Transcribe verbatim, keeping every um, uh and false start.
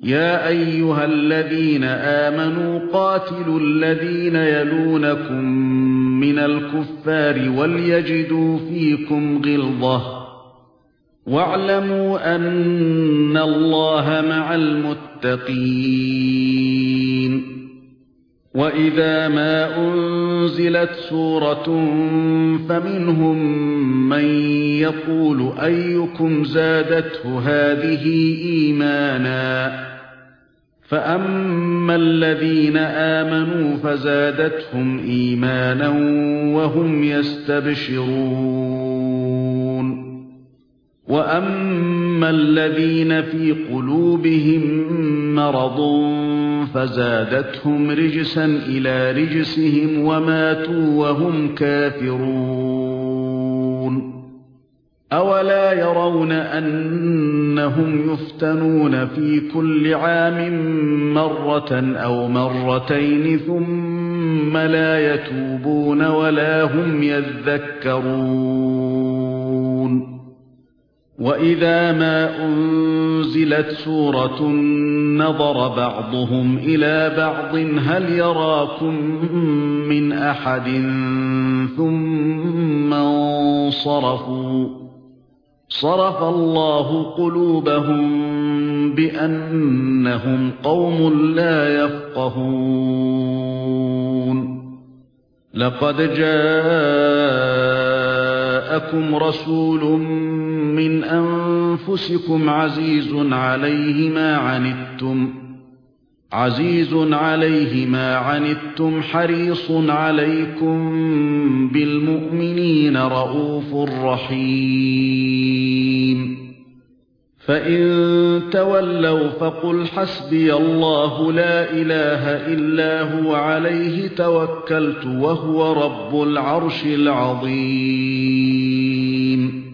يا أيها الذين آمنوا قاتلوا الذين يلونكم من الكفار وليجدوا فيكم غلظة واعلموا أن الله مع المتقين وإذا ما أنزلت سورة فمنهم من يقول أيكم زادته هذه إيمانا فأما الذين آمنوا فزادتهم إيمانا وهم يستبشرون وأما الذين في قلوبهم مرض فزادتهم رجسا إلى رجسهم وماتوا وهم كافرون أولا يرون أنهم يفتنون في كل عام مرة أو مرتين ثم لا يتوبون ولا هم يذكرون وإذا ما أنزلت سورة نظر بعضهم إلى بعض هل يراكم من أحد ثم انصرفوا صرف الله قلوبهم بأنهم قوم لا يفقهون لقد جاءكم رسول من أنفسكم عزيز عليه ما عنتم عزيز عليه ما عنتم حريص عليكم بالمؤمنين رءوف رحيم فإن تولوا فقل حسبي الله لا إله إلا هو عليه توكلت وهو رب العرش العظيم